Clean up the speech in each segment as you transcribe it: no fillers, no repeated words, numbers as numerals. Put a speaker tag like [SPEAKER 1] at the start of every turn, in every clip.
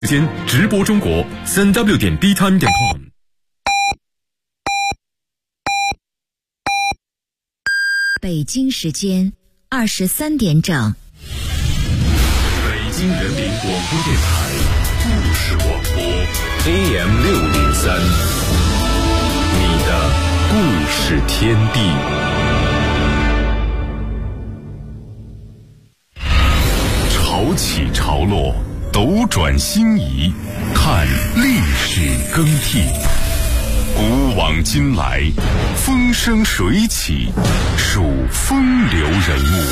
[SPEAKER 1] 时间直播中国3w.dtime.com。
[SPEAKER 2] 北京时间23点整。
[SPEAKER 1] 北京人民广播电台故事广播 AM603，你的故事天地。潮起潮落，斗转星移，看历史更替。古往今来，风生水起，数风流人物。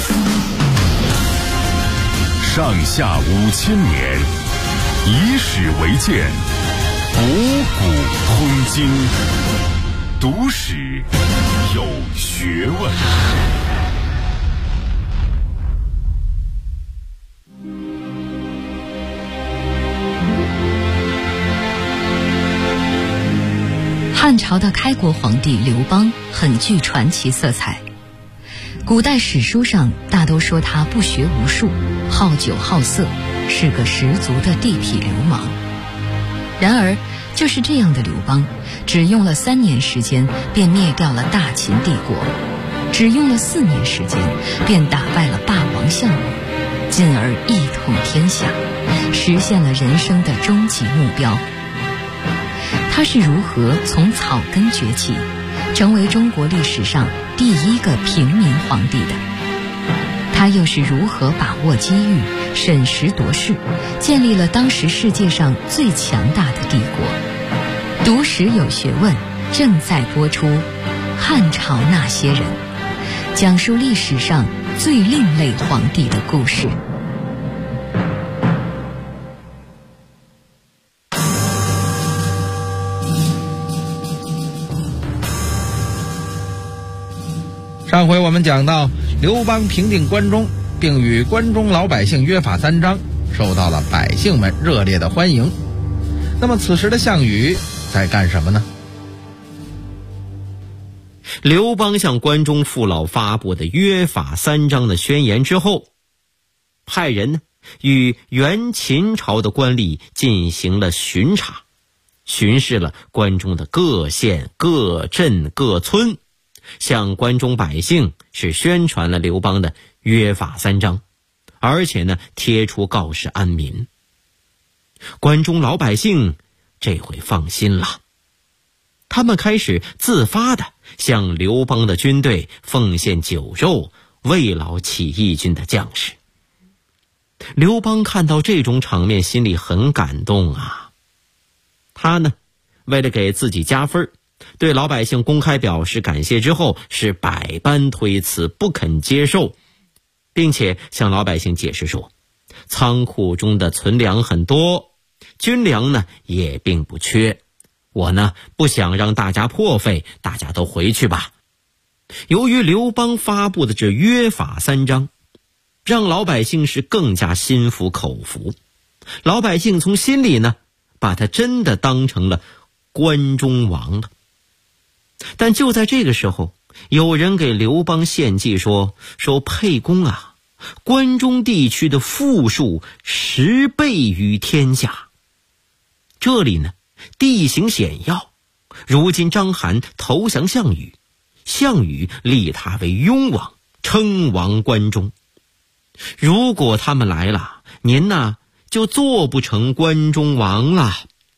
[SPEAKER 1] 上下5000年，以史为鉴，博古通今，读史有学问。
[SPEAKER 3] 汉朝的开国皇帝刘邦很具传奇色彩，古代史书上大都说他不学无术，好酒好色，是个十足的地痞流氓。然而就是这样的刘邦，只用了3年时间便灭掉了大秦帝国，只用了4年时间便打败了霸王项羽，进而一统天下，实现了人生的终极目标。他是如何从草根崛起，成为中国历史上第一个平民皇帝的？他又是如何把握机遇，审时度势，建立了当时世界上最强大的帝国？读史有学问，正在播出《汉朝那些人》，讲述历史上最另类皇帝的故事。
[SPEAKER 4] 上回我们讲到，刘邦平定关中，并与关中老百姓约法3章，受到了百姓们热烈的欢迎。那么此时的项羽在干什么呢？
[SPEAKER 5] 刘邦向关中父老发布的约法3章的宣言之后，派人呢与原秦朝的官吏进行了巡查，巡视了关中的各县、各镇、各村，向关中百姓是宣传了刘邦的约法3章，而且呢贴出告示安民。关中老百姓这回放心了，他们开始自发地向刘邦的军队奉献酒肉，慰劳起义军的将士。刘邦看到这种场面，心里很感动啊。他呢为了给自己加分，对老百姓公开表示感谢之后，是百般推辞，不肯接受，并且向老百姓解释说，仓库中的存粮很多，军粮呢也并不缺，我呢不想让大家破费，大家都回去吧。由于刘邦发布的这约法3章，让老百姓是更加心服口服，老百姓从心里呢把他真的当成了关中王了。但就在这个时候，有人给刘邦献计说沛公啊，关中地区的富庶10倍于天下，这里呢地形险要，如今章邯投降项羽，项羽立他为雍王，称王关中，如果他们来了，您呢就做不成关中王了。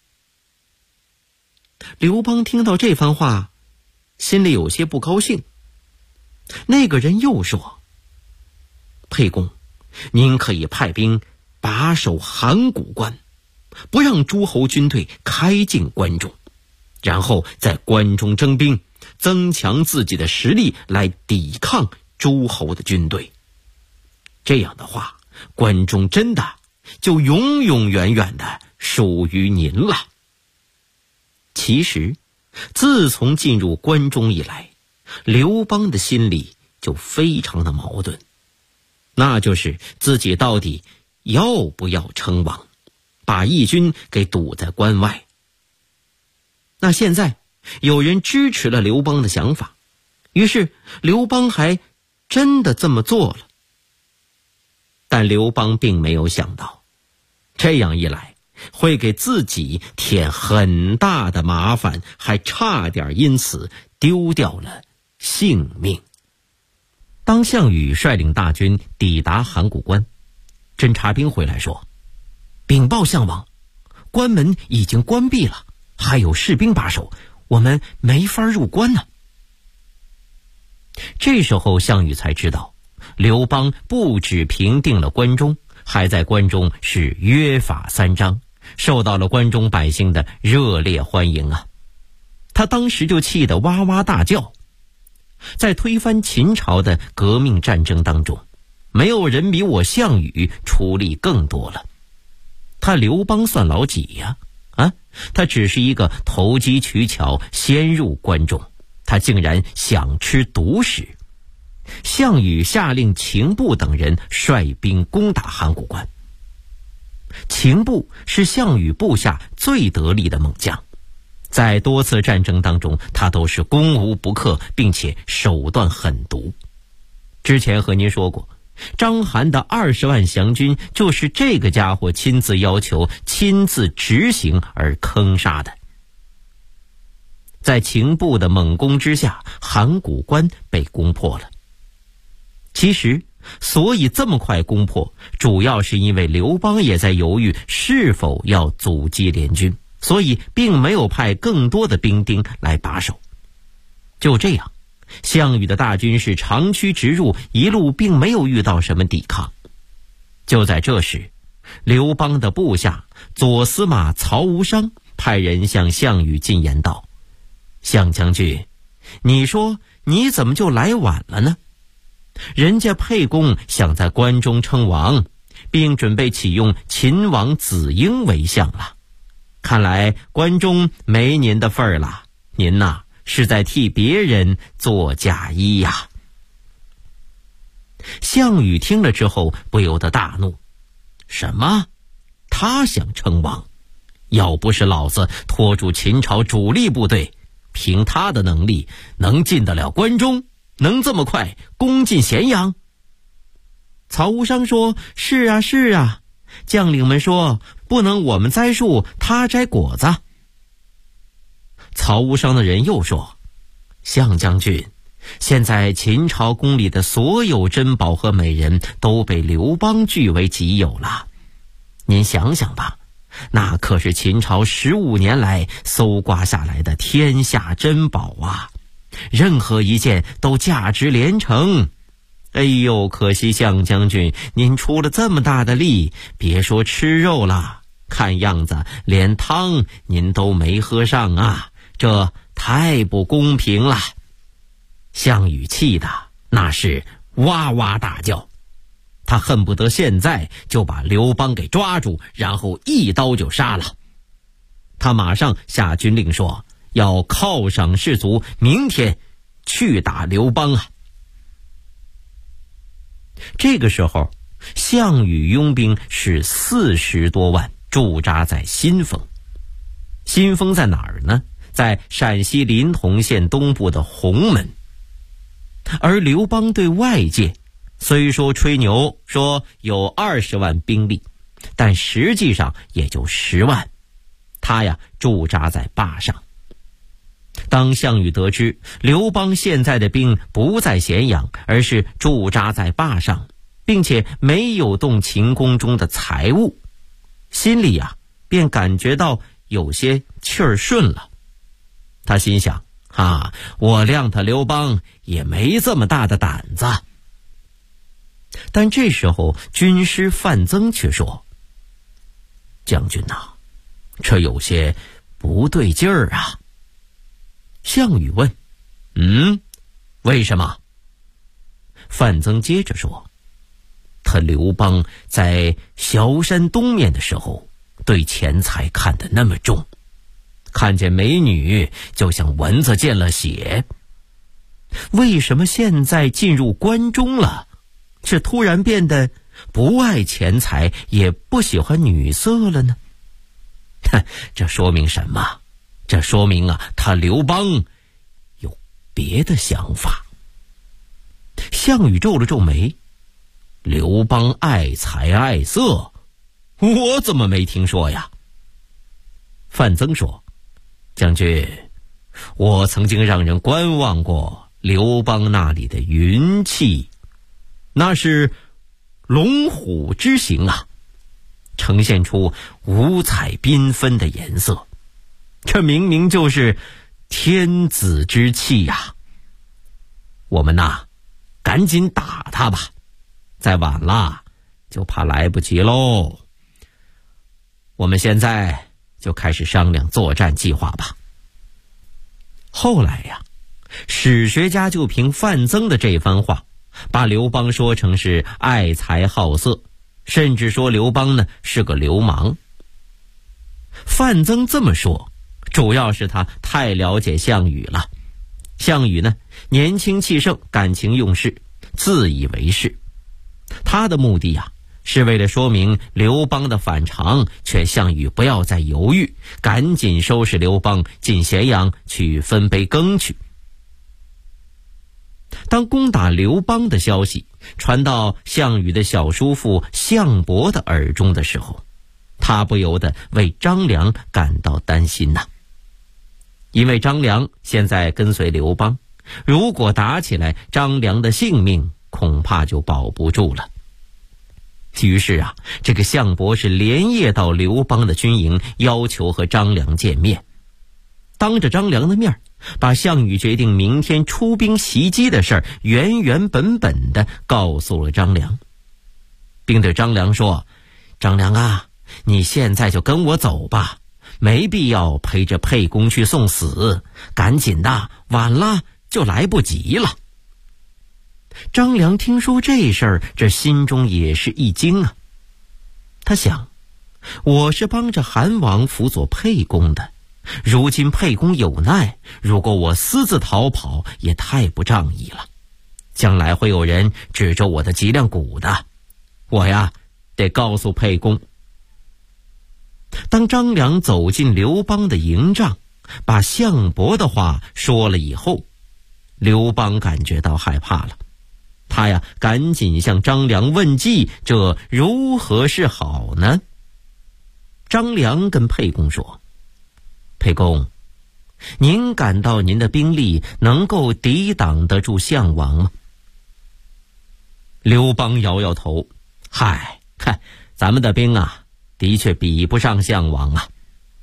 [SPEAKER 5] 刘邦听到这番话，心里有些不高兴。那个人又说，沛公，您可以派兵把守函谷关，不让诸侯军队开进关中，然后在关中征兵，增强自己的实力来抵抗诸侯的军队。这样的话，关中真的就永永远远的属于您了。其实自从进入关中以来，刘邦的心里就非常的矛盾，那就是自己到底要不要称王，把义军给堵在关外。那现在有人支持了刘邦的想法，于是刘邦还真的这么做了。但刘邦并没有想到，这样一来， 会给自己添很大的麻烦，还差点因此丢掉了性命。当项羽率领大军抵达函谷关，侦察兵回来说，禀报项王，关门已经关闭了，还有士兵把守，我们没法入关呢。这时候项羽才知道，刘邦不只平定了关中，还在关中是约法三章，受到了关中百姓的热烈欢迎啊！他当时就气得哇哇大叫。在推翻秦朝的革命战争当中，没有人比我项羽出力更多了。他刘邦算老几呀？他只是一个投机取巧先入关中，他竟然想吃独食。项羽下令秦布等人率兵攻打函谷关。秦布是项羽部下最得力的猛将，在多次战争当中，他都是攻无不克，并且手段狠毒。之前和您说过，章邯的20万降军就是这个家伙亲自要求、亲自执行而坑杀的。在秦布的猛攻之下，函谷关被攻破了。其实所以这么快攻破，主要是因为刘邦也在犹豫是否要阻击联军，所以并没有派更多的兵丁来把守。就这样，项羽的大军是长驱直入，一路并没有遇到什么抵抗。就在这时，刘邦的部下左司马曹无伤派人向项羽进言道，项将军，你说你怎么就来晚了呢？人家沛公想在关中称王，并准备启用秦王子婴为相了。看来关中没您的份儿了，您呐，是在替别人做嫁衣呀。项羽听了之后不由得大怒，什么？他想称王？要不是老子拖住秦朝主力部队，凭他的能力能进得了关中？能这么快攻进咸阳？曹无伤说，是啊是啊，将领们说不能我们栽树他摘果子。曹无伤的人又说，项将军，现在秦朝宫里的所有珍宝和美人都被刘邦据为己有了，您想想吧，那可是秦朝15年来搜刮下来的天下珍宝啊，任何一件都价值连城。哎呦，可惜项将军您出了这么大的力，别说吃肉了，看样子连汤您都没喝上啊，这太不公平了。项羽气的那是哇哇大叫，他恨不得现在就把刘邦给抓住，然后一刀就杀了。他马上下军令说，要犒赏士卒，明天去打刘邦啊！这个时候，项羽拥兵是40多万，驻扎在新丰。新丰在哪儿呢？在陕西临潼县东部的鸿门。而刘邦对外界虽说吹牛说有20万兵力，但实际上也就10万。他呀驻扎在坝上。当项羽得知刘邦现在的兵不在咸阳，而是驻扎在坝上，并且没有动秦宫中的财物，心里呀便感觉到有些气儿顺了。他心想，我谅他刘邦也没这么大的胆子。但这时候军师范增却说，将军呐，这有些不对劲儿啊。项羽问，为什么？范增接着说，他刘邦在崤山东面的时候，对钱财看得那么重，看见美女就像蚊子见了血。为什么现在进入关中了，却突然变得不爱钱财，也不喜欢女色了呢？这说明什么？这说明他刘邦有别的想法。项羽皱了皱眉，刘邦爱财爱色，我怎么没听说呀？ 范增说：“将军，我曾经让人观望过刘邦那里的云气，那是龙虎之形啊，呈现出五彩缤纷的颜色，这明明就是天子之气呀！我们呐，赶紧打他吧，再晚了就怕来不及喽。我们现在就开始商量作战计划吧。”后来呀，史学家就凭范增的这番话，把刘邦说成是爱财好色，甚至说刘邦呢是个流氓。范增这么说，主要是他太了解项羽了。项羽呢，年轻气盛，感情用事，自以为是。他的目的呀，是为了说明刘邦的反常，劝项羽不要再犹豫，赶紧收拾刘邦，进咸阳去分杯羹去。当攻打刘邦的消息传到项羽的小叔父项伯的耳中的时候，他不由得为张良感到担心呐。因为张良现在跟随刘邦，如果打起来，张良的性命恐怕就保不住了。于是啊，这个项伯是连夜到刘邦的军营，要求和张良见面。当着张良的面，把项羽决定明天出兵袭击的事儿原原本本的告诉了张良，并对张良说：“张良啊，你现在就跟我走吧，没必要陪着沛公去送死，赶紧的，晚了就来不及了。”张良听说这事儿，这心中也是一惊啊。他想，我是帮着韩王辅佐沛公的，如今沛公有难，如果我私自逃跑，也太不仗义了，将来会有人指着我的脊梁骨的，我呀得告诉沛公。当张良走进刘邦的营帐，把项伯的话说了以后，刘邦感觉到害怕了。他呀赶紧向张良问计，这如何是好呢？张良跟沛公说：“沛公，您感到您的兵力能够抵挡得住项王吗？”刘邦摇摇头：“嗨，咱们的兵啊，的确比不上项王啊。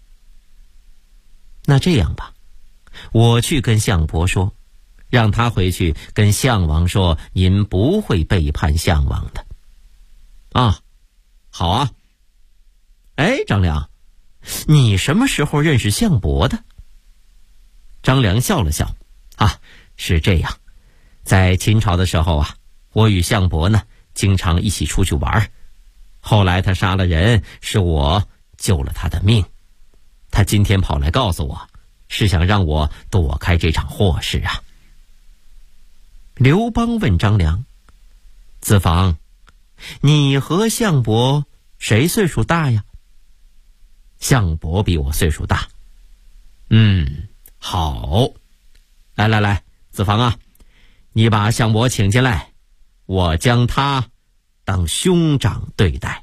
[SPEAKER 5] 那这样吧，我去跟项伯说，让他回去跟项王说，您不会背叛项王的。”啊，好啊。哎，张良，你什么时候认识项伯的？张良笑了笑：“啊，是这样，在秦朝的时候啊，我与项伯呢经常一起出去玩，后来他杀了人，是我救了他的命。他今天跑来告诉我，是想让我躲开这场祸事啊。”刘邦问张良：“子房，你和项伯谁岁数大呀？”项伯比我岁数大。好。来，子房啊，你把项伯请进来，我将他当兄长对待。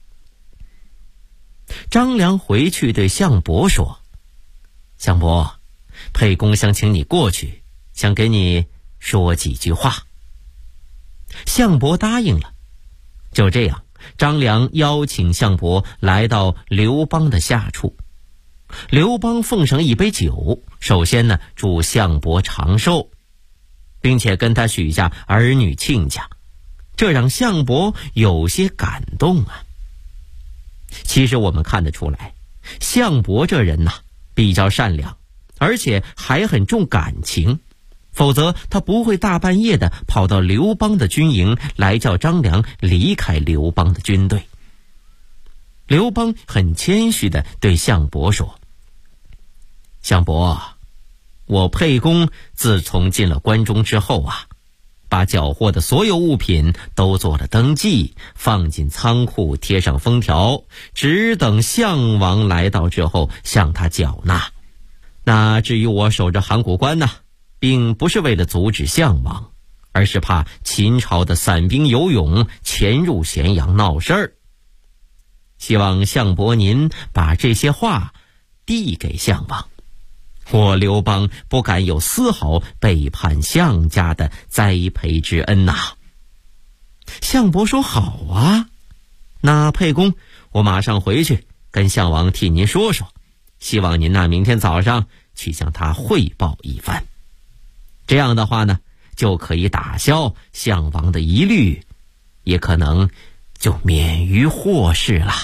[SPEAKER 5] 张良回去对项伯说：“项伯，沛公想请你过去，想给你说几句话。”项伯答应了。就这样，张良邀请项伯来到刘邦的下处。刘邦奉上一杯酒，首先呢祝项伯长寿，并且跟他许下儿女亲家，这让项伯有些感动啊。其实我们看得出来，项伯这人呐比较善良，而且还很重感情，否则他不会大半夜的跑到刘邦的军营来叫张良离开刘邦的军队。刘邦很谦虚的对项伯说：“项伯，我沛公自从进了关中之后啊，把缴获的所有物品都做了登记，放进仓库，贴上封条，只等项王来到之后向他缴纳。那至于我守着函谷关呢，并不是为了阻止项王，而是怕秦朝的散兵游勇潜入咸阳闹事儿。希望项伯您把这些话递给项王。我刘邦不敢有丝毫背叛项家的栽培之恩呐。项伯说好啊，那沛公，我马上回去跟项王替您说说，希望您明天早上去向他汇报一番。这样的话呢，就可以打消项王的疑虑，也可能就免于祸事了。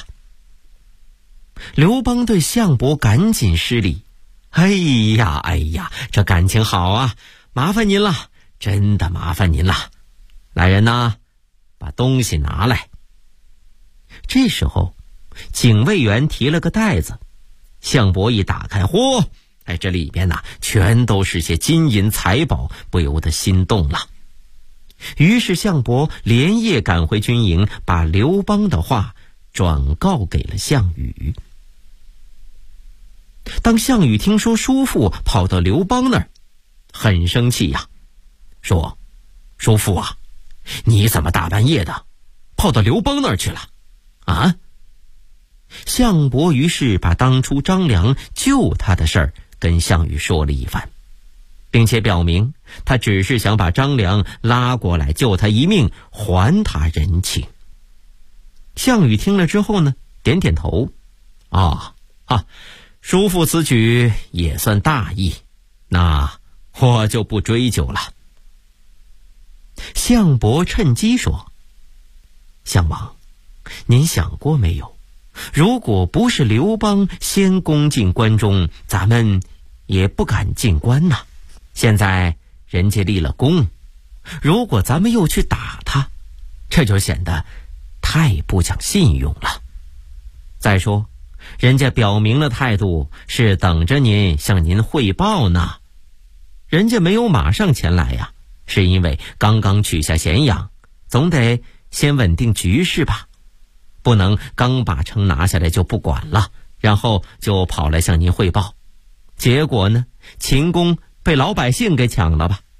[SPEAKER 5] 刘邦对项伯赶紧施礼，哎呀，这感情好啊，麻烦您了，真的麻烦您了。来人呐，把东西拿来。这时候警卫员提了个袋子，项伯一打开，嚯，这里边全都是些金银财宝，不由得心动了。于是项伯连夜赶回军营，把刘邦的话转告给了项羽。当项羽听说叔父跑到刘邦那儿，很生气呀，说：叔父啊，你怎么大半夜的跑到刘邦那儿去了啊？项伯于是把当初张良救他的事儿跟项羽说了一番，并且表明他只是想把张良拉过来救他一命，还他人情。项羽听了之后呢，点点头，叔父此举也算大义，那我就不追究了。项伯趁机说：项王，您想过没有，如果不是刘邦先攻进关中，咱们也不敢进关呐。现在人家立了功，如果咱们又去打他，这就显得太不讲信用了。再说人家表明了态度，是等着您向您汇报呢。人家没有马上前来呀，是因为刚刚取下咸阳，总得先稳定局势吧，不能刚把城拿下来就不管了，然后就跑来向您汇报，结果呢，秦宫被老百姓给抢了吧。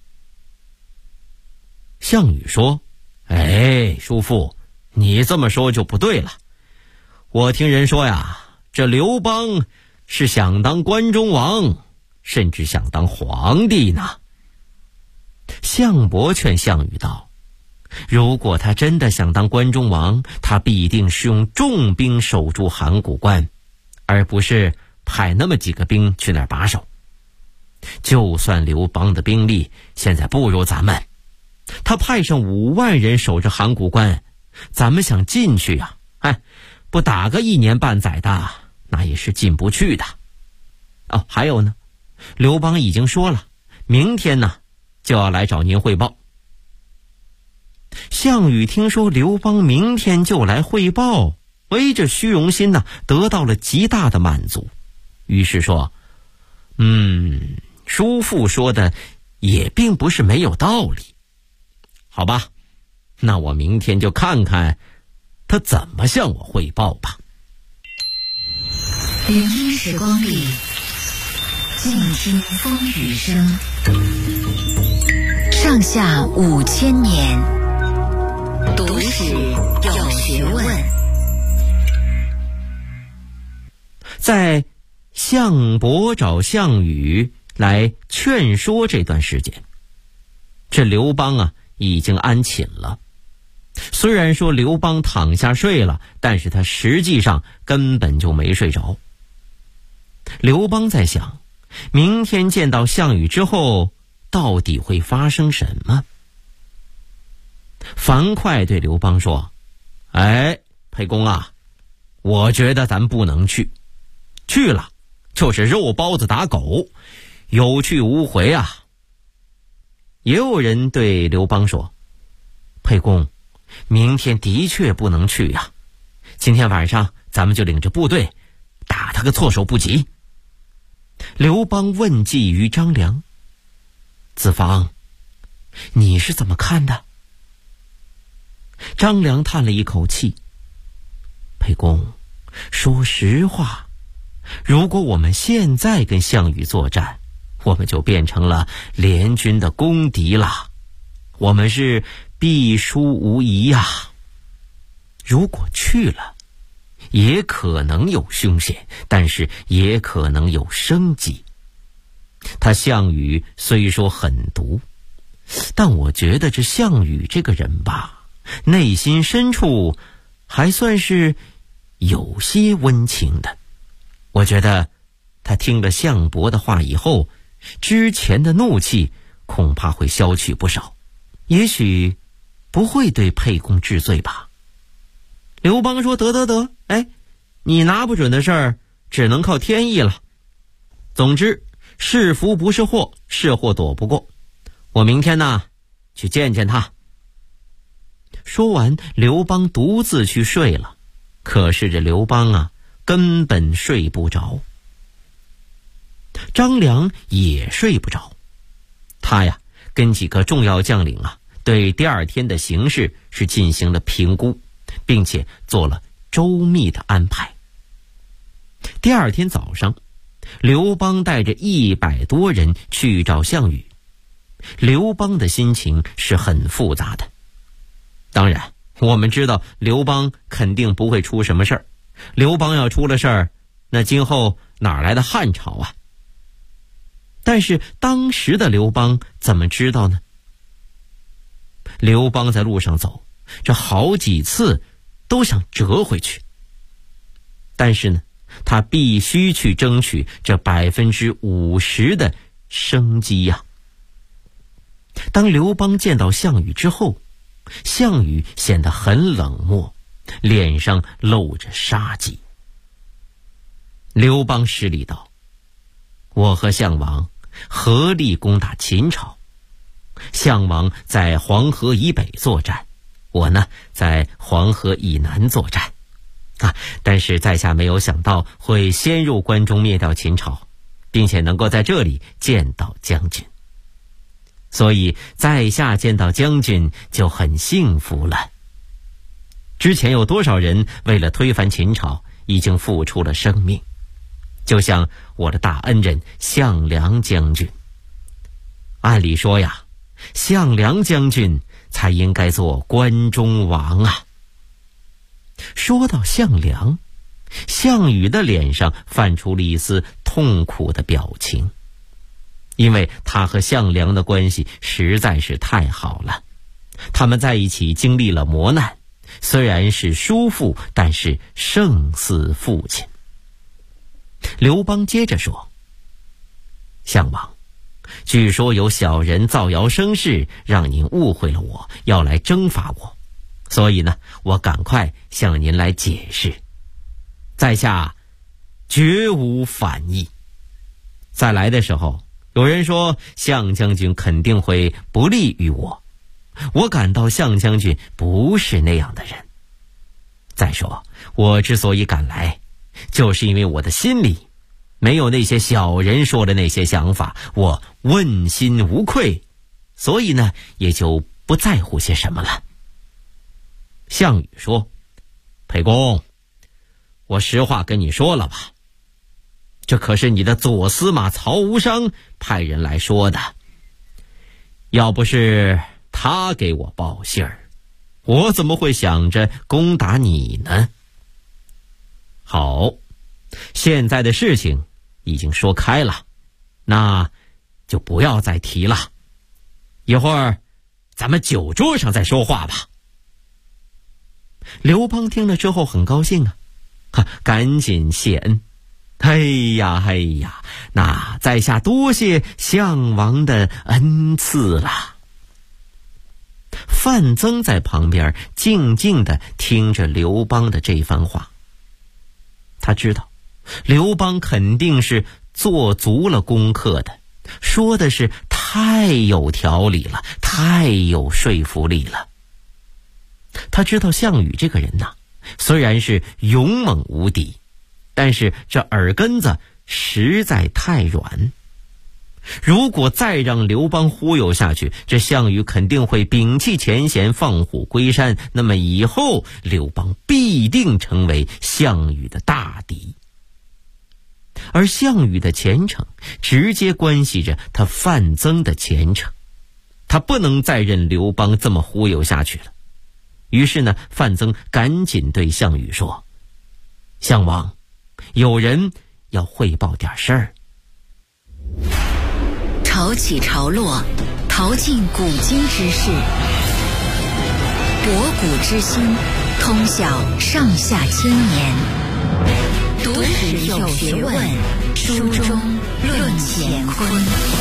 [SPEAKER 5] 项羽说：叔父，你这么说就不对了。我听人说呀，这刘邦是想当关中王，甚至想当皇帝呢。项伯劝项羽道：如果他真的想当关中王，他必定是用重兵守住函谷关，而不是派那么几个兵去那儿把守。就算刘邦的兵力现在不如咱们，他派上5万人守着函谷关，咱们想进去呀，不打个1年半载的，那也是进不去的。还有呢，刘邦已经说了，明天呢就要来找您汇报。项羽听说刘邦明天就来汇报，这虚荣心得到了极大的满足，于是说：叔父说的也并不是没有道理。好吧，那我明天就看看他怎么向我汇报吧。
[SPEAKER 2] 聆听时光里，静听风雨声。上下5000年，读史有学问。
[SPEAKER 5] 在项伯找项羽来劝说这段时间，这刘邦已经安寝了。虽然说刘邦躺下睡了，但是他实际上根本就没睡着。刘邦在想，明天见到项羽之后，到底会发生什么？樊哙对刘邦说：沛公啊，我觉得咱不能去，去了就是肉包子打狗，有去无回啊。也有人对刘邦说：沛公，明天的确不能去呀，今天晚上咱们就领着部队打他个措手不及。刘邦问计于张良：子房，你是怎么看的？张良叹了一口气：沛公，说实话，如果我们现在跟项羽作战，我们就变成了联军的公敌了，我们是必输无疑呀。如果去了， 也可能有凶险，但是也可能有生机。他项羽虽说狠毒，但我觉得这项羽这个人吧，内心深处还算是有些温情的。我觉得他听了项伯的话以后，之前的怒气恐怕会消去不少，也许不会对沛公治罪吧。刘邦说得，你拿不准的事儿只能靠天意了。总之是福不是祸，是祸躲不过，我明天呢去见见他。说完，刘邦独自去睡了。可是这刘邦啊，根本睡不着。张良也睡不着，他呀跟几个重要将领啊，对第二天的形势是进行了评估，并且做了周密的安排。第二天早上，刘邦带着100多人去找项羽。刘邦的心情是很复杂的。当然我们知道刘邦肯定不会出什么事儿，刘邦要出了事儿，那今后哪来的汉朝啊？但是当时的刘邦怎么知道呢？刘邦在路上走，这好几次都想折回去，但是呢，他必须去争取这50%的生机呀。当刘邦见到项羽之后，项羽显得很冷漠，脸上露着杀机。刘邦施礼道：我和项王合力攻打秦朝，项王在黄河以北作战，我呢在黄河以南作战但是在下没有想到会先入关中灭掉秦朝，并且能够在这里见到将军，所以在下见到将军就很幸福了。之前有多少人为了推翻秦朝已经付出了生命，就像我的大恩人项梁将军。按理说呀，项梁将军才应该做关中王啊。说到项梁，项羽的脸上泛出了一丝痛苦的表情，因为他和项梁的关系实在是太好了，他们在一起经历了磨难，虽然是叔父，但是胜似父亲。刘邦接着说：项王，据说有小人造谣生事，让您误会了我，要来征伐我，所以呢，我赶快向您来解释，在下绝无反意。再来的时候，有人说项将军肯定会不利于我，我感到项将军不是那样的人。再说我之所以赶来，就是因为我的心里没有那些小人说的那些想法，我问心无愧，所以呢也就不在乎些什么了。项羽说：沛公，我实话跟你说了吧，这可是你的左司马曹无伤派人来说的，要不是他给我报信儿，我怎么会想着攻打你呢？好，现在的事情已经说开了，那就不要再提了，一会儿咱们酒桌上再说话吧。刘邦听了之后很高兴赶紧谢恩。哎呀，那在下多谢项王的恩赐了。范增在旁边静静地听着刘邦的这番话，他知道刘邦肯定是做足了功课的，说的是太有条理了，太有说服力了。他知道项羽这个人虽然是勇猛无敌，但是这耳根子实在太软。如果再让刘邦忽悠下去，这项羽肯定会摒弃前嫌，放虎归山，那么以后刘邦必定成为项羽的大敌。而项羽的前程直接关系着他范增的前程，他不能再任刘邦这么忽悠下去了。于是呢，范增赶紧对项羽说： 项王，有人要汇报点事儿。
[SPEAKER 2] 潮起潮落，淘尽古今之事，博古之今，通晓上下千年。读史有学问，书中论乾坤。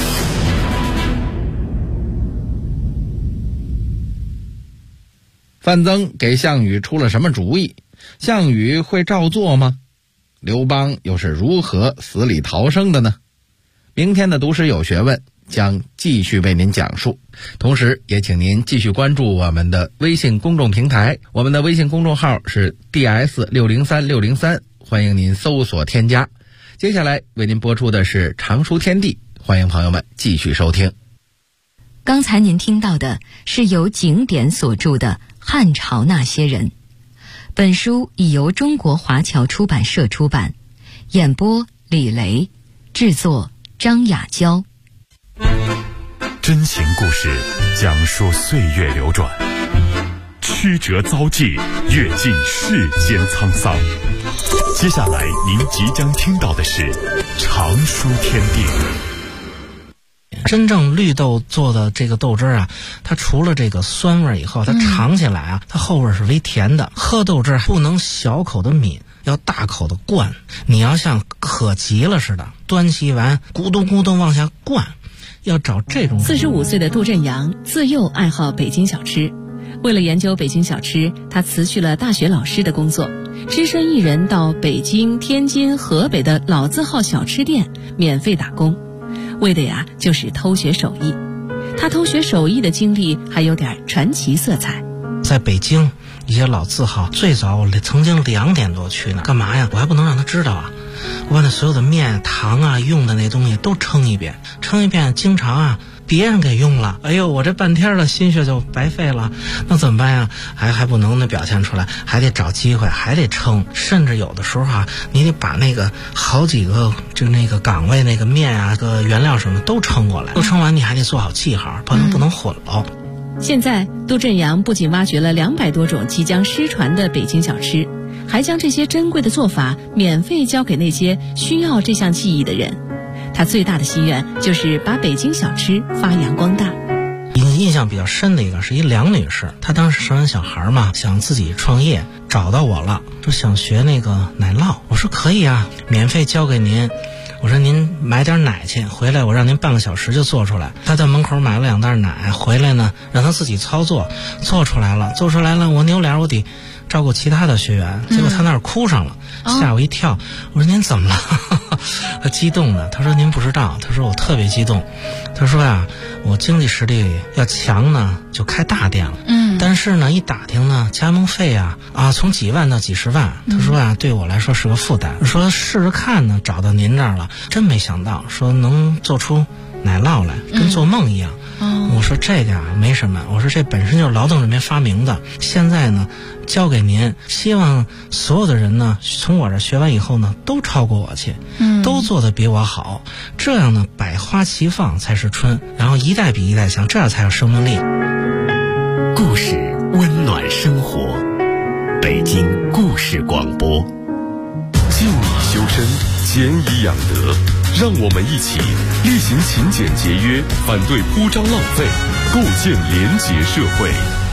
[SPEAKER 4] 范增给项羽出了什么主意？项羽会照做吗？刘邦又是如何死里逃生的呢？明天的读史有学问将继续为您讲述，同时也请您继续关注我们的微信公众平台，我们的微信公众号是 DS603603，欢迎您搜索添加。接下来为您播出的是常书天地，欢迎朋友们继续收听。
[SPEAKER 3] 刚才您听到的是由景典所著的《汉朝那些人》，本书已由中国华侨出版社出版，演播李雷，制作张雅娇。
[SPEAKER 1] 真情故事讲述岁月流转，曲折遭际，阅尽世间沧桑。接下来您即将听到的是常书天地。
[SPEAKER 6] 真正绿豆做的这个豆汁啊，它除了这个酸味以后，它尝起来啊，它后味是微甜的。喝豆汁不能小口的抿，要大口的灌。你要像渴急了似的，端起碗咕咚咕咚往下灌，要找这种。
[SPEAKER 7] 45岁的杜振阳自幼爱好北京小吃，为了研究北京小吃，他辞去了大学老师的工作，只身一人到北京、天津、河北的老字号小吃店免费打工。为的呀，就是偷学手艺。他偷学手艺的经历还有点传奇色彩。
[SPEAKER 6] 在北京一些老字号，最早我曾经2点多去呢，干嘛呀？我还不能让他知道啊！我把那所有的面、糖啊、用的那东西都称一遍，经常啊别人给用了，哎呦，我这半天的心血就白费了，那怎么办呀？还不能表现出来，还得找机会，还得称，甚至有的时候啊，你得把那个好几个就那个岗位那个面啊、个原料什么都称过来，都称完你还得做好记号，不能混了。
[SPEAKER 7] 现在杜振阳不仅挖掘了200多种即将失传的北京小吃，还将这些珍贵的做法免费教给那些需要这项技艺的人。他最大的心愿就是把北京小吃发扬光大。
[SPEAKER 6] 印象比较深的一个是一梁女士，她当时生完小孩嘛，想自己创业，找到我了，说想学那个奶酪。我说可以啊，免费教给您。我说您买点奶去，回来我让您半个小时就做出来。她在门口买了2袋奶，回来呢让她自己操作，做出来了，我扭脸我得照顾其他的学员，结果她那儿哭上了，吓我一跳。我说您怎么了？她激动的，她说您不知道，她说我特别激动。她说呀，我经济实力要强呢，就开大店了。但是呢，一打听呢，加盟费啊从几万到几十万。她说啊，对我来说是个负担。说试试看呢，找到您这儿了，真没想到，说能做出奶酪来，跟做梦一样。我说这个啊没什么，我说这本身就是劳动人民发明的，现在呢交给您，希望所有的人呢从我这学完以后呢都超过我去，都做得比我好，这样呢百花齐放才是春，然后一代比一代强，这样才有生命力。
[SPEAKER 1] 故事温暖生活，北京故事广播，敬以修身，俭以养德，让我们一起厉行勤俭节约，反对铺张浪费，构建廉洁社会。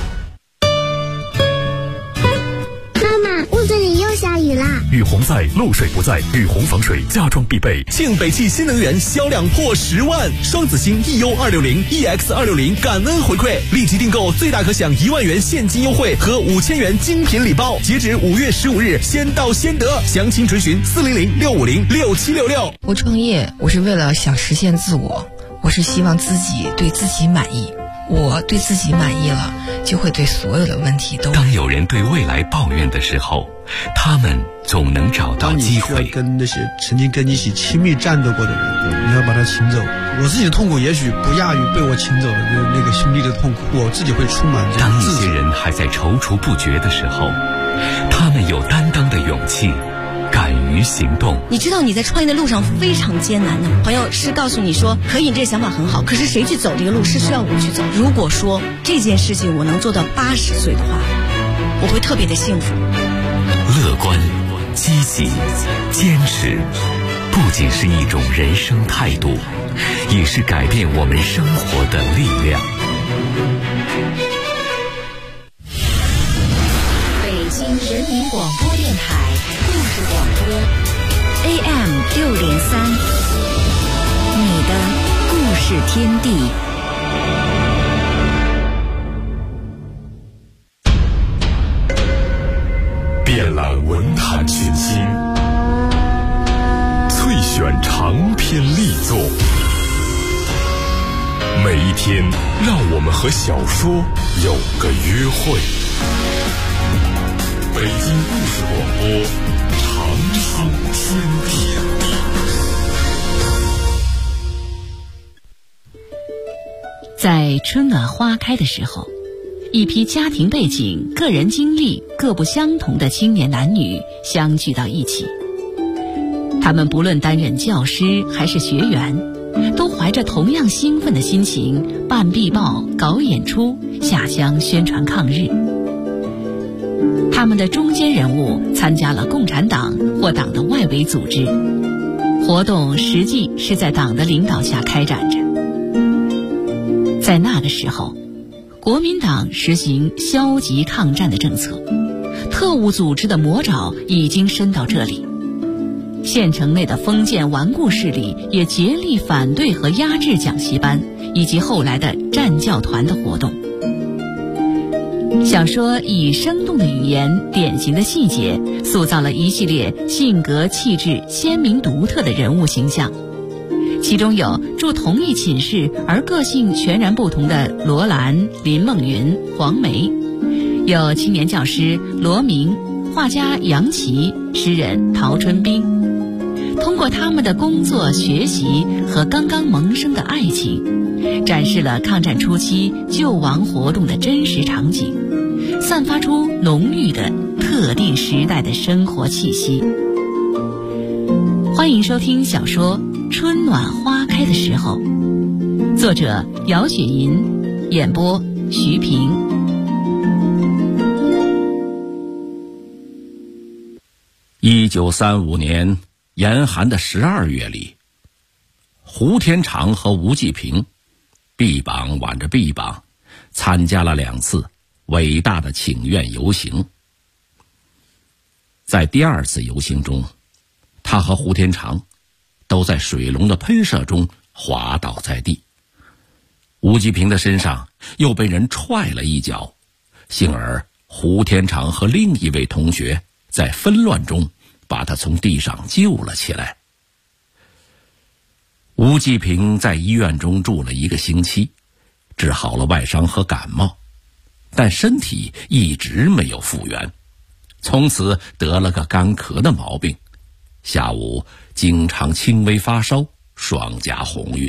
[SPEAKER 8] 屋子里又下雨啦！
[SPEAKER 1] 雨洪在，漏水不在，雨洪防水家装必备。
[SPEAKER 9] 庆北汽新能源销量破10万，双子星 EU260、EX260 感恩回馈，立即订购最大可享1万元现金优惠和5000元精品礼包，截止5月15日，先到先得。详情垂询400-650-6766。
[SPEAKER 10] 我创业，我是为了想实现自我，我是希望自己对自己满意。我对自己满意了，就会对所有的问题都。
[SPEAKER 1] 当有人对未来抱怨的时候，他们总能找到机会。
[SPEAKER 11] 当你需要跟那些曾经跟你一起亲密战斗过的人，你要把他请走。我自己的痛苦也许不亚于被我请走的那个兄弟的痛苦，我自己会充满这
[SPEAKER 1] 当一些人还在踌躇不决的时候，他们有担当的勇气，敢于行动。
[SPEAKER 12] 你知道你在创业的路上非常艰难的，朋友是告诉你说可以，你这个想法很好，可是谁去走这个路是需要我去走。如果说这件事情我能做到80岁的话，我会特别的幸福。
[SPEAKER 1] 乐观、
[SPEAKER 8] 积极、坚持，不仅是一种人生态度，也是改变我们生活的力量。
[SPEAKER 2] 北京人民广播电台故事广播 AM603，你的故事天地。
[SPEAKER 1] 遍览文坛群星，萃选长篇力作，每一天让我们和小说有个约会。北京故事广播，长春天地。
[SPEAKER 7] 在春暖花开的时候，一批家庭背景、个人经历各不相同的青年男女相聚到一起。他们不论担任教师还是学员，都怀着同样兴奋的心情办壁报、搞演出、下乡宣传抗日。他们的中坚人物参加了共产党或党的外围组织，活动实际是在党的领导下开展着。在那个时候，国民党实行消极抗战的政策，特务组织的魔爪已经伸到这里。县城内的封建顽固势力也竭力反对和压制讲习班以及后来的战教团的活动。小说以生动的语言、典型的细节，塑造了一系列性格气质鲜明独特的人物形象。其中有住同一寝室而个性全然不同的罗兰、林梦云、黄梅，有青年教师罗明、画家杨琦、诗人陶春冰。通过他们的工作、学习和刚刚萌生的爱情，展示了抗战初期救亡活动的真实场景，散发出浓郁的特定时代的生活气息。欢迎收听小说《春暖花开的时候》，作者姚雪银，演播徐平。
[SPEAKER 13] 1935年严寒的12月里，胡天长和吴继平臂膀挽着臂膀，参加了2次伟大的请愿游行。在第2次游行中，他和胡天长都在水龙的喷射中滑倒在地，吴继平的身上又被人踹了一脚，幸而胡天长和另一位同学在纷乱中把他从地上救了起来。吴继平在医院中住了1个星期，治好了外伤和感冒，但身体一直没有复原，从此得了个干咳的毛病，下午经常轻微发烧，双颊红晕。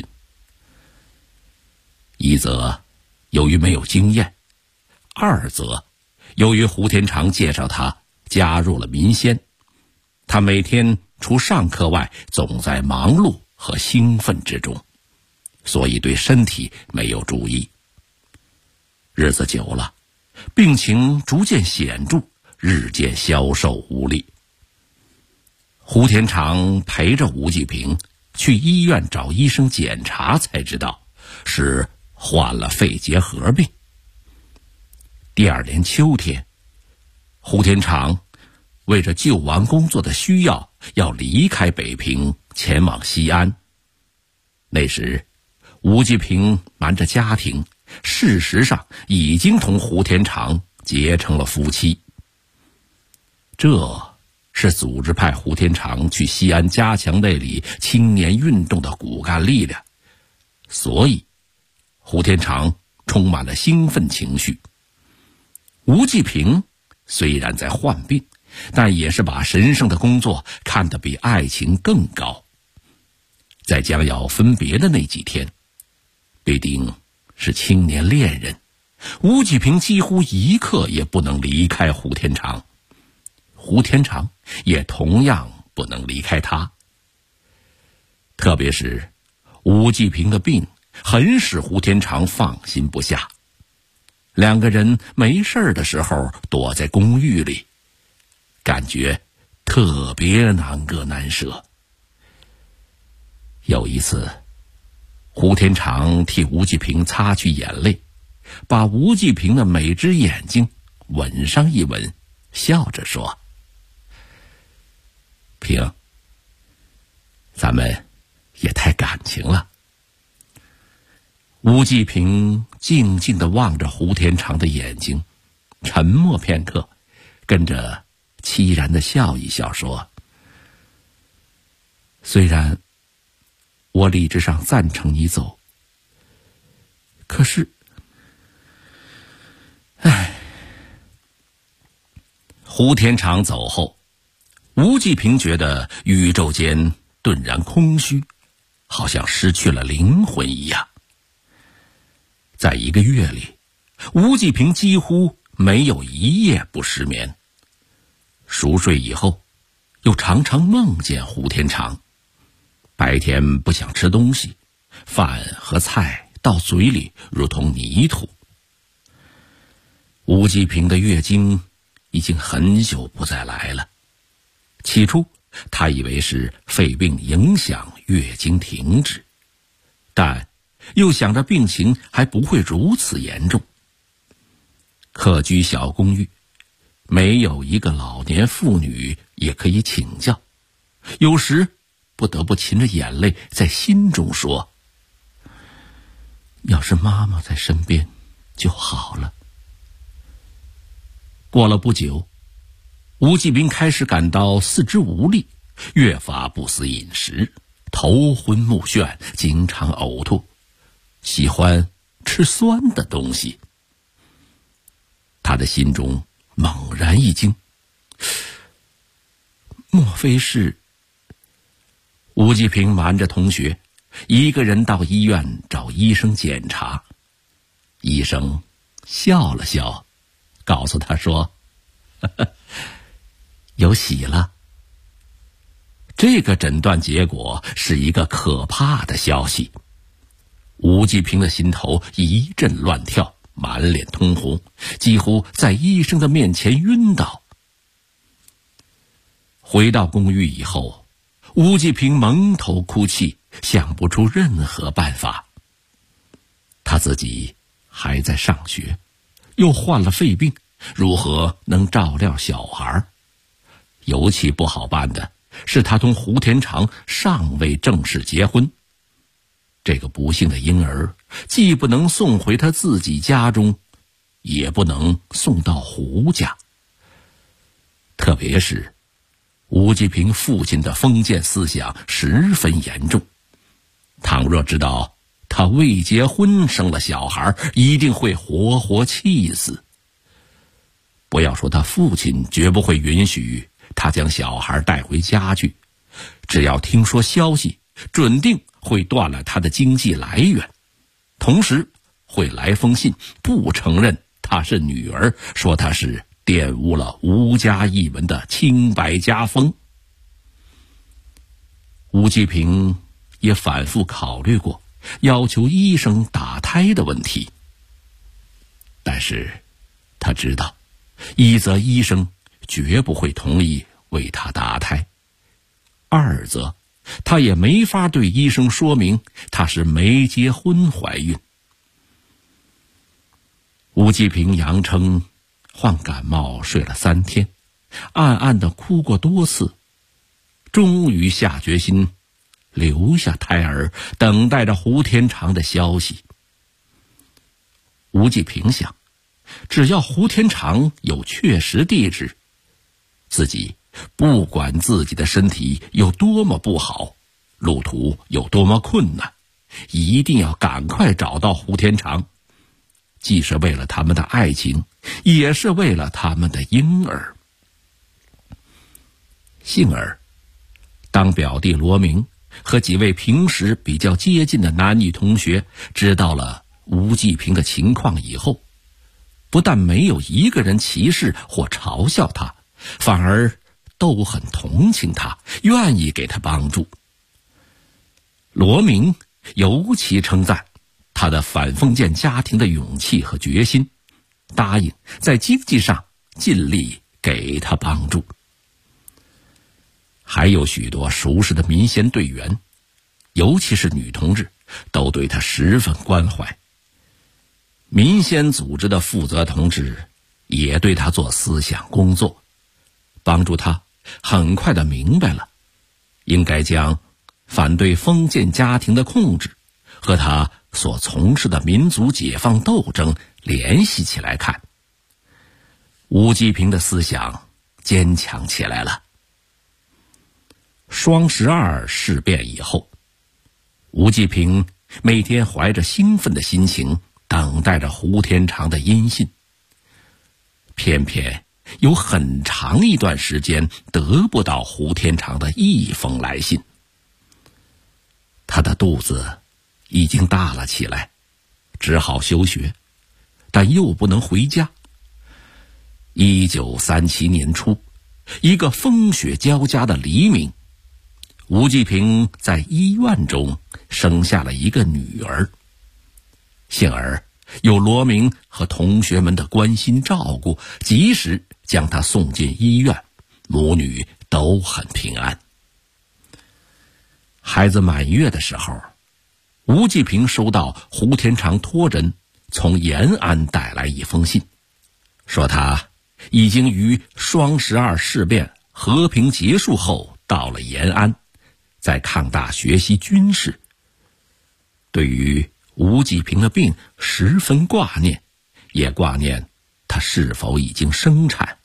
[SPEAKER 13] 一则由于没有经验，二则由于胡天长介绍他加入了民先，他每天除上课外总在忙碌和兴奋之中，所以对身体没有注意。日子久了，病情逐渐显著，日渐消瘦无力。胡天长陪着吴继平去医院找医生检查，才知道是患了肺结核病。第2年秋天，胡天长为着救亡工作的需要，要离开北平前往西安。那时吴继平瞒着家庭，事实上已经同胡天长结成了夫妻。这是组织派胡天长去西安加强那里青年运动的骨干力量，所以胡天长充满了兴奋情绪。吴继平虽然在患病，但也是把神圣的工作看得比爱情更高。在将要分别的那几天，必定是青年恋人，吴继平几乎一刻也不能离开胡天长，胡天长也同样不能离开他。特别是吴继平的病很使胡天长放心不下，2个人没事的时候躲在公寓里，感觉特别难割难舍。有一次，胡天长替吴继平擦去眼泪，把吴继平的每只眼睛吻上一吻，笑着说：“平，咱们也太感情了。”吴继平静静地望着胡天长的眼睛，沉默片刻，跟着凄然地笑一笑，说：“虽然我理智上赞成你走，可是，胡天长走后，吴继平觉得宇宙间顿然空虚，好像失去了灵魂一样。在1个月里，吴继平几乎没有一夜不失眠。熟睡以后，又常常梦见胡天长。白天不想吃东西，饭和菜到嘴里如同泥土。吴继平的月经已经很久不再来了。起初他以为是肺病影响月经停止，但又想着病情还不会如此严重。客居小公寓，没有一个老年妇女也可以请教，有时不得不噙着眼泪在心中说：“要是妈妈在身边就好了。”过了不久，吴继平开始感到四肢无力，越发不思饮食，头昏目眩，经常呕吐，喜欢吃酸的东西。他的心中猛然一惊，莫非是……吴继平瞒着同学，一个人到医院找医生检查。医生笑了笑，告诉他说：“呵呵，有喜了。”这个诊断结果是一个可怕的消息。吴继平的心头一阵乱跳，满脸通红，几乎在医生的面前晕倒。回到公寓以后，吴继平蒙头哭泣，想不出任何办法。他自己还在上学，又患了肺病，如何能照料小孩？尤其不好办的是，他同胡天长尚未正式结婚。这个不幸的婴儿既不能送回他自己家中，也不能送到胡家。特别是吴继平父亲的封建思想十分严重，倘若知道他未结婚生了小孩，一定会活活气死。不要说他父亲绝不会允许他将小孩带回家去，只要听说消息，准定会断了他的经济来源，同时会来封信不承认她是女儿，说她是玷污了吴家一门的清白家风。吴继平也反复考虑过要求医生打胎的问题，但是他知道，一则医生绝不会同意为他打胎，二则他也没法对医生说明他是没结婚怀孕。吴继平扬称患感冒睡了3天，暗暗地哭过多次，终于下决心留下胎儿，等待着胡天长的消息。吴继平想，只要胡天长有确实地址，自己不管自己的身体有多么不好，路途有多么困难，一定要赶快找到胡天长，既是为了他们的爱情，也是为了他们的婴儿。幸而，当表弟罗明和几位平时比较接近的男女同学知道了吴继平的情况以后，不但没有一个人歧视或嘲笑他，反而都很同情他，愿意给他帮助。罗明尤其称赞他的反封建家庭的勇气和决心，答应在经济上尽力给他帮助。 还有许多熟识的民先队员，尤其是女同志，都对他十分关怀。民先组织的负责同志也对他做思想工作，帮助他很快地明白了应该将反对封建家庭的控制和他所从事的民族解放斗争联系起来看。吴季平的思想坚强起来了。双12事变以后，吴季平每天怀着兴奋的心情等待着胡天长的音信，偏偏有很长一段时间得不到胡天长的一封来信。他的肚子已经大了起来，只好休学，但又不能回家。1937年初，一个风雪交加的黎明，吴季平在医院中生下了一个女儿。幸而有罗明和同学们的关心照顾，及时将她送进医院，母女都很平安。孩子满月的时候，吴季平收到胡天长托人从延安带来一封信，说他已经于双12事变和平结束后到了延安，在抗大学习军事。对于吴季平的病十分挂念，也挂念他是否已经生产。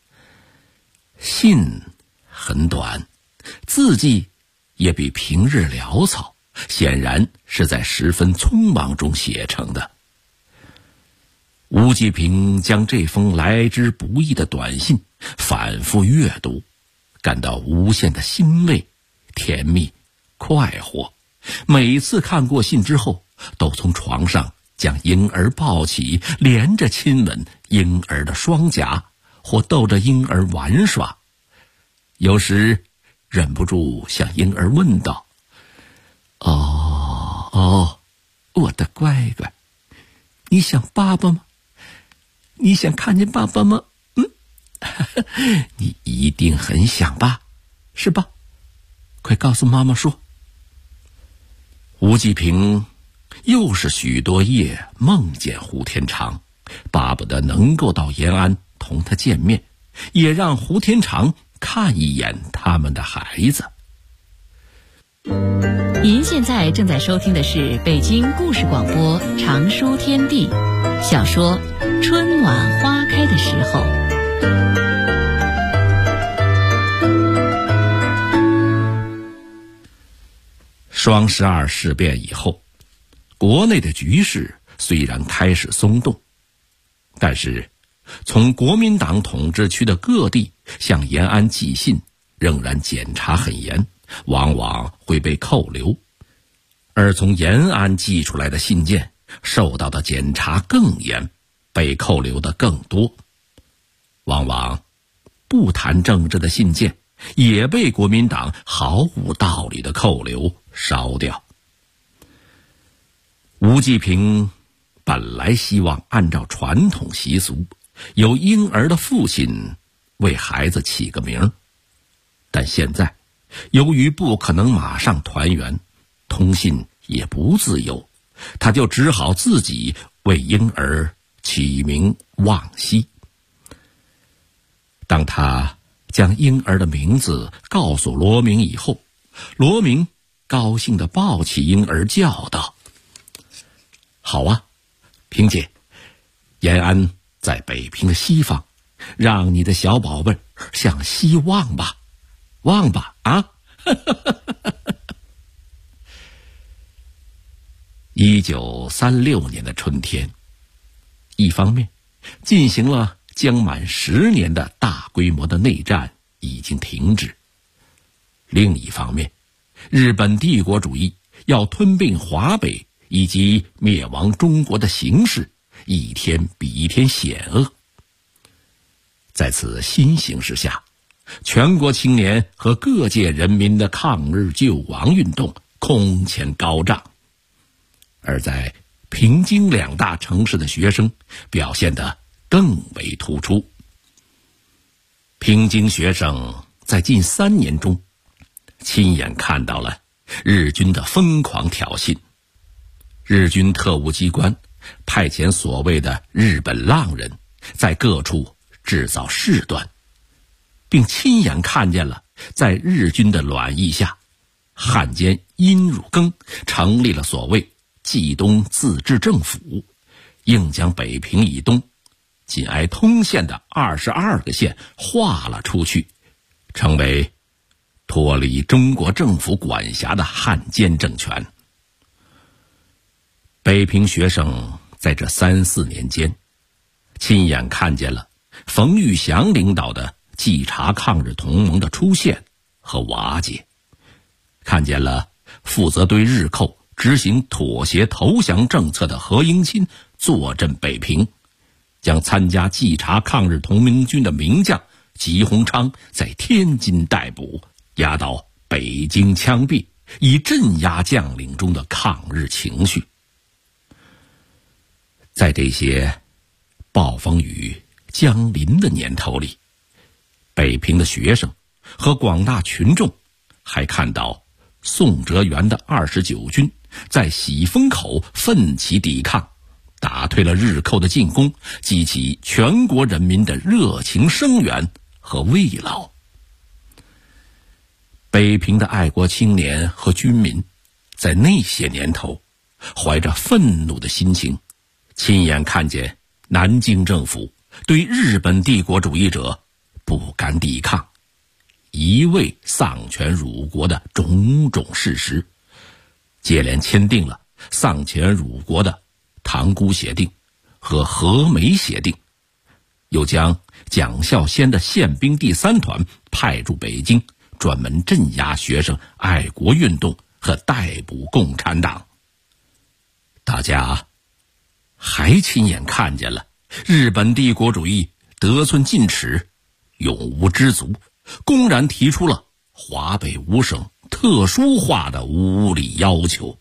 [SPEAKER 13] 信很短，字迹也比平日潦草，显然是在十分匆忙中写成的。吴季平将这封来之不易的短信反复阅读，感到无限的欣慰、甜蜜、快活。每次看过信之后，都从床上将婴儿抱起，连着亲吻婴儿的双颊，或逗着婴儿玩耍。有时忍不住向婴儿问道：哦，我的乖乖，你想爸爸吗？你想看见爸爸吗？你一定很想吧，是吧？快告诉妈妈说。吴季平又是许多夜梦见胡天长，巴不得能够到延安同他见面，也让胡天长看一眼他们的孩子。
[SPEAKER 7] 您现在正在收听的是北京故事广播长书天地小说《春暖花开的时候》。
[SPEAKER 13] 双12事变以后，国内的局势虽然开始松动，但是从国民党统治区的各地向延安寄信仍然检查很严，往往会被扣留，而从延安寄出来的信件受到的检查更严，被扣留的更多。往往不谈政治的信件也被国民党毫无道理的扣留烧掉。吴季平本来希望按照传统习俗，由婴儿的父亲为孩子起个名，但现在由于不可能马上团圆，通信也不自由，他就只好自己为婴儿起名望西。当他将婴儿的名字告诉罗明以后，罗明高兴地抱起婴儿叫道：好啊，平姐，延安在北平的西方，让你的小宝贝向西望吧，望吧啊！1936年的春天，一方面进行了将满10年的大规模的内战已经停止，另一方面，日本帝国主义要吞并华北以及灭亡中国的形势一天比一天险恶。在此新形势下，全国青年和各界人民的抗日救亡运动空前高涨，而在平津2大城市的学生表现得更为突出。平津学生在近3年中亲眼看到了日军的疯狂挑衅。日军特务机关派遣所谓的日本浪人在各处制造事端，并亲眼看见了在日军的卵意下，汉奸殷汝耕成立了所谓冀东自治政府，硬将北平以东紧挨通县的22个县划了出去，成为脱离中国政府管辖的汉奸政权。北平学生在这3、4年间，亲眼看见了冯玉祥领导的冀察抗日同盟的出现和瓦解，看见了负责对日寇执行妥协投降政策的何应钦坐镇北平，将参加冀察抗日同盟军的名将吉鸿昌在天津逮捕，押到北京枪毙，以镇压将领中的抗日情绪。在这些暴风雨将临的年头里，北平的学生和广大群众还看到宋哲元的29军在喜峰口奋起抵抗，打退了日寇的进攻，激起全国人民的热情声援和慰劳。北平的爱国青年和军民在那些年头怀着愤怒的心情，亲眼看见南京政府对日本帝国主义者不敢抵抗，一味丧权辱国的种种事实，接连签订了丧权辱国的塘沽协定和和美协定，又将蒋孝先的宪兵第3团派驻北京，专门镇压学生爱国运动和逮捕共产党。大家还亲眼看见了日本帝国主义得寸进尺，永无知足，公然提出了华北5省特殊化的无理要求。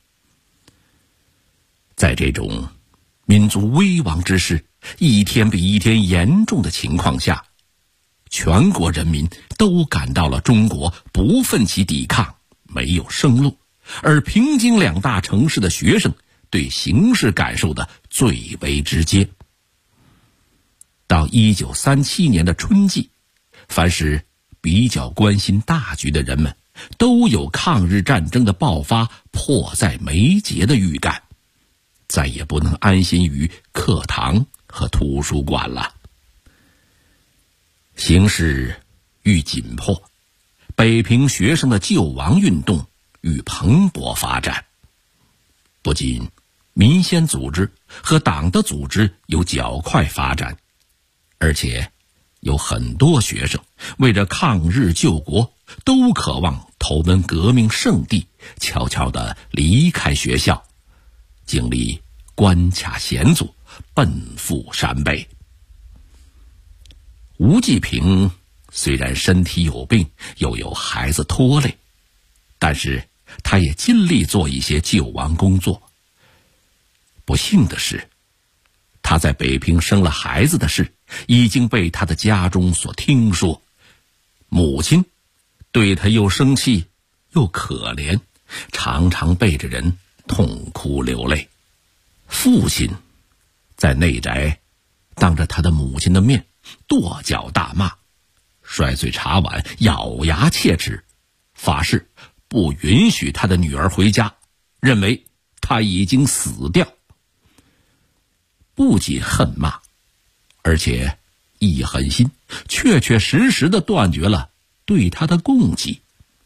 [SPEAKER 13] 在这种民族危亡之势一天比一天严重的情况下，全国人民都感到了中国不奋起抵抗没有生路，而平津2大城市的学生对形势感受的最为直接。到1937年的春季，凡是比较关心大局的人们都有抗日战争的爆发迫在眉睫的预感，再也不能安心于课堂和图书馆了。形势愈紧迫，北平学生的救亡运动愈蓬勃发展。不仅民间组织和党的组织有较快发展，而且有很多学生为了抗日救国，都渴望投奔革命圣地，悄悄地离开学校，经历关卡险阻，奔赴陕北。吴继平虽然身体有病，又有孩子拖累，但是他也尽力做一些救亡工作。不幸的是，他在北平生了孩子的事已经被他的家中所听说，母亲对他又生气又可怜，常常背着人痛哭流泪。父亲在内宅当着他的母亲的面跺脚大骂，摔碎茶碗，咬牙切齿，发誓不允许他的女儿回家，认为他已经死掉。不仅恨骂，而且一狠心，确确实实地断绝了对他的供给。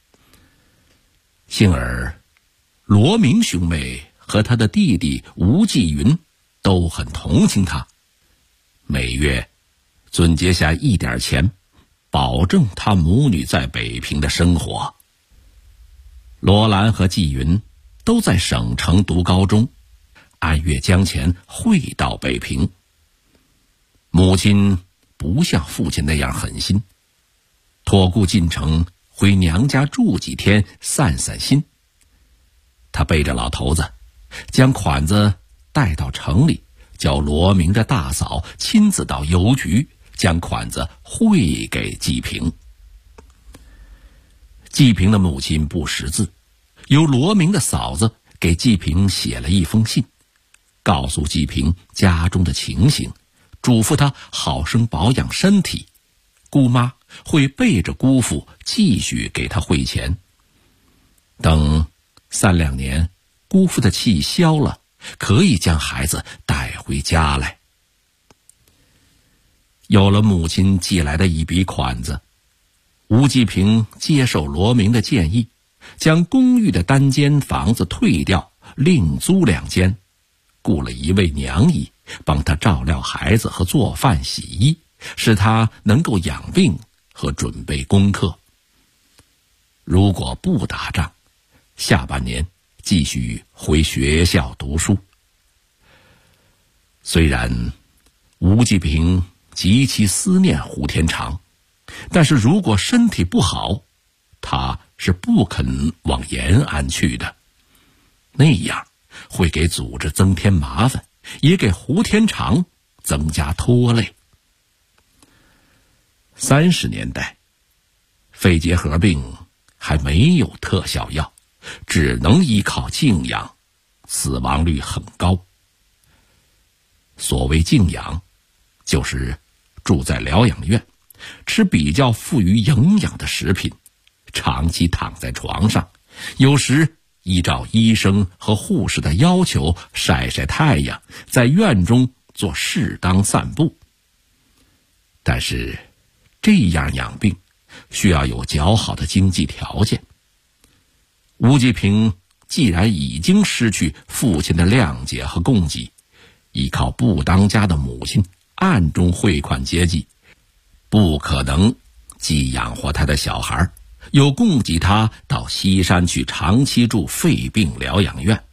[SPEAKER 13] 幸而罗明兄妹和他的弟弟吴继云都很同情他，每月准结下一点钱，保证他母女在北平的生活。罗兰和纪云都在省城读高中，按月将钱汇到北平。母亲不像父亲那样狠心，托顾进城回娘家住几天散散心。他背着老头子，将款子带到城里，叫罗明的大嫂亲自到邮局将款子汇给纪平。 季平的母亲不识字，由罗明的嫂子给季平写了一封信，告诉季平家中的情形，嘱咐他好生保养身体，姑妈会背着姑父继续给他汇钱。等3-2年姑父的气消了，可以将孩子带回家来。有了母亲寄来的一笔款子，吴季平接受罗明的建议，将公寓的单间房子退掉，另租2间，雇了一位娘姨帮他照料孩子和做饭洗衣，使他能够养病和准备功课。如果不打仗，下半年继续回学校读书。虽然吴季平极其思念胡天长，但是如果身体不好，他是不肯往延安去的，那样会给组织增添麻烦，也给胡天长增加拖累。30年代，肺结核病还没有特效药，只能依靠静养，死亡率很高。所谓静养，就是住在疗养院，吃比较富于营养的食品，长期躺在床上，有时依照医生和护士的要求晒晒太阳，在院中做适当散步。但是这样养病需要有较好的经济条件。吴季平既然已经失去父亲的谅解和供给，依靠不当家的母亲暗中汇款接济，不可能既养活他的小孩，又供给他到西山去长期住肺病疗养院。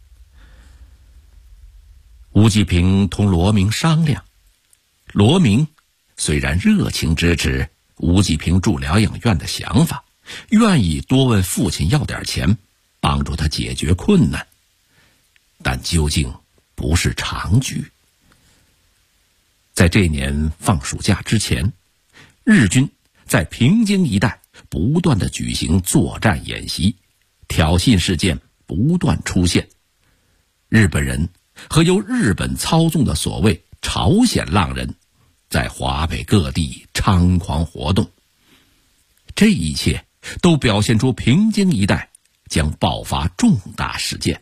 [SPEAKER 13] 吴季平同罗明商量，罗明虽然热情支持吴季平住疗养院的想法，愿意多问父亲要点钱，帮助他解决困难，但究竟不是长局。在这年放暑假之前，日军在平津一带不断地举行作战演习，挑衅事件不断出现。日本人和由日本操纵的所谓朝鲜浪人在华北各地猖狂活动，这一切都表现出平津一带将爆发重大事件。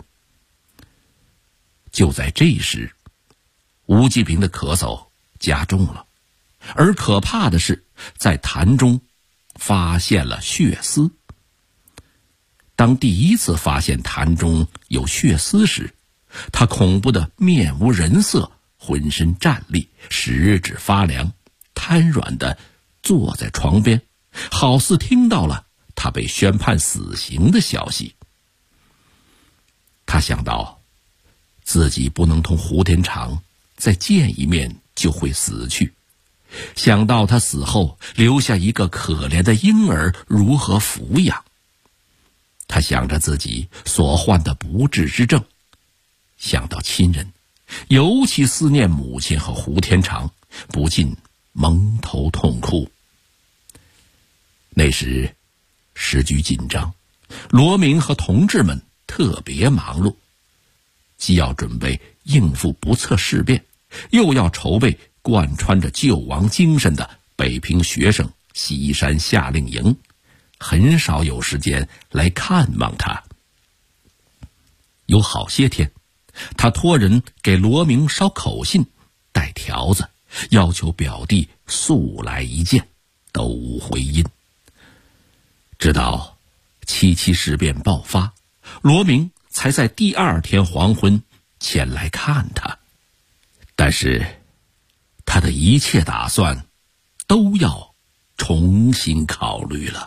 [SPEAKER 13] 就在这时，吴季平的咳嗽加重了，而可怕的是，在痰中发现了血丝。当第一次发现痰中有血丝时，他恐怖的面无人色，浑身战栗，十指发凉，瘫软地坐在床边，好似听到了他被宣判死刑的消息。他想到自己不能同胡天长再见一面就会死去，想到他死后留下一个可怜的婴儿如何抚养，他想着自己所患的不治之症，想到亲人，尤其思念母亲和胡天长，不禁蒙头痛哭。那时时局紧张，罗明和同志们特别忙碌，既要准备应付不测事变，又要筹备贯穿着救亡精神的北平学生西山夏令营，很少有时间来看望他。有好些天，他托人给罗明捎口信，带条子，要求表弟速来一见，都无回音。直到77事变爆发，罗明才在第2天黄昏前来看他，但是他的一切打算都要重新考虑了。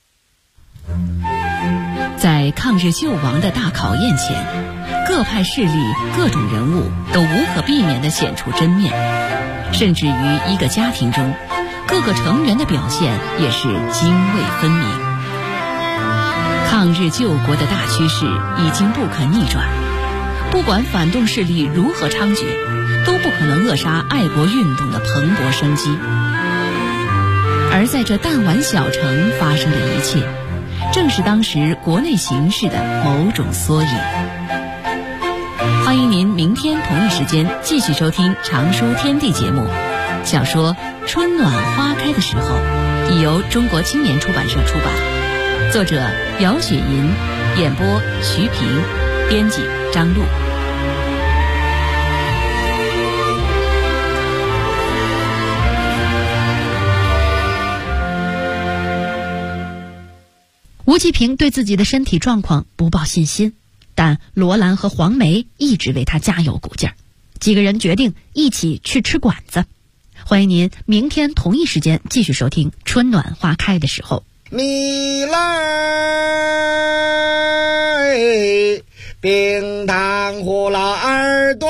[SPEAKER 7] 在抗日救亡的大考验前，各派势力、各种人物都无可避免地显出真面，甚至于一个家庭中，各个成员的表现也是泾渭分明。抗日救国的大趋势已经不可逆转，不管反动势力如何猖獗，都不可能扼杀爱国运动的蓬勃生机。而在这弹丸小城发生的一切， 正是当时国内形势的某种缩影。欢迎您明天同一时间继续收听《常书天地》节目。小说《春暖花开的时候》已由中国青年出版社出版，作者姚雪银，演播徐平，编辑张璐。
[SPEAKER 14] 吴继平对自己的身体状况不抱信心，但罗兰和黄梅一直为他加油鼓劲儿。几个人决定一起去吃馆子。欢迎您明天同一时间继续收听《春暖花开的时候》。
[SPEAKER 15] 你来冰糖葫芦耳朵，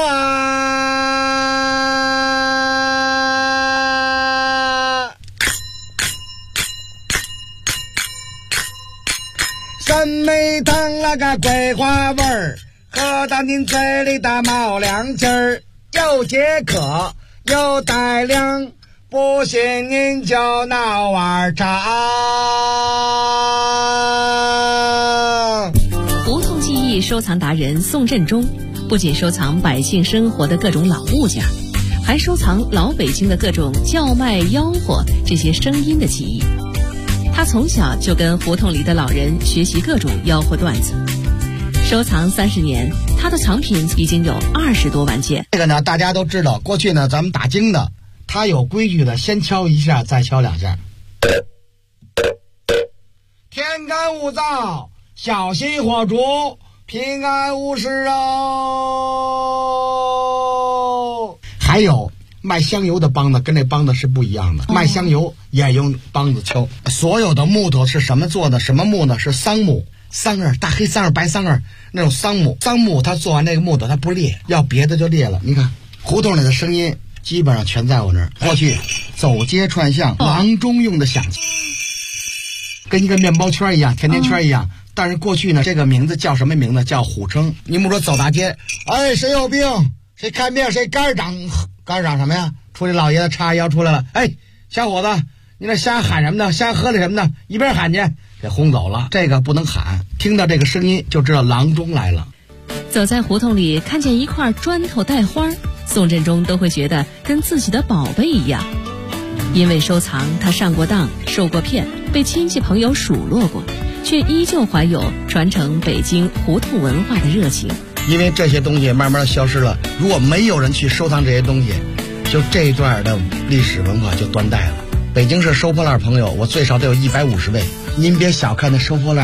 [SPEAKER 15] 酸梅汤那个桂花味儿，喝到您嘴里的冒凉气儿，又解渴又带凉，不信您就闹碗茶。
[SPEAKER 7] 胡同记忆收藏达人宋振中不仅收藏百姓生活的各种老物件，还收藏老北京的各种叫卖吆喝这些声音的记忆。他从小就跟胡同里的老人学习各种吆喝段子，收藏30年，他的藏品已经有20多万件。
[SPEAKER 15] 这个呢，大家都知道，过去呢，咱们打更的，他有规矩的，先敲一下，再敲2下。天干物燥，小心火烛，平安无事哦。还有卖香油的梆子跟这梆子是不一样的，卖香油也用梆子敲。所有的木头是什么做的？什么木呢？是桑木。桑叶，大黑桑叶、白桑叶那种桑木。桑木它做完这个木头它不裂，要别的就裂了。你看胡同里的声音基本上全在我那儿。过去走街串巷，郎中用的响器，跟一个面包圈一样，甜甜圈一样。但是过去呢，这个名字叫什么名字？叫虎称。你们说走大街，哎，谁有病？谁看病？谁肝长什么呀？出去老爷子叉腰出来了，哎，小伙子，你那瞎喊什么呢？瞎喝的什么呢？一边喊去，给轰走了。这个不能喊，听到这个声音就知道郎中来了。
[SPEAKER 7] 走在胡同里，看见一块砖头带花，宋振中都会觉得跟自己的宝贝一样。因为收藏，他上过当，受过骗，被亲戚朋友数落过，却依旧怀有传承北京胡同文化的热情。
[SPEAKER 15] 因为这些东西慢慢消失了，如果没有人去收藏这些东西，就这一段的历史文化就断代了。北京市收破烂朋友，我最少得有150位。您别小看那收破烂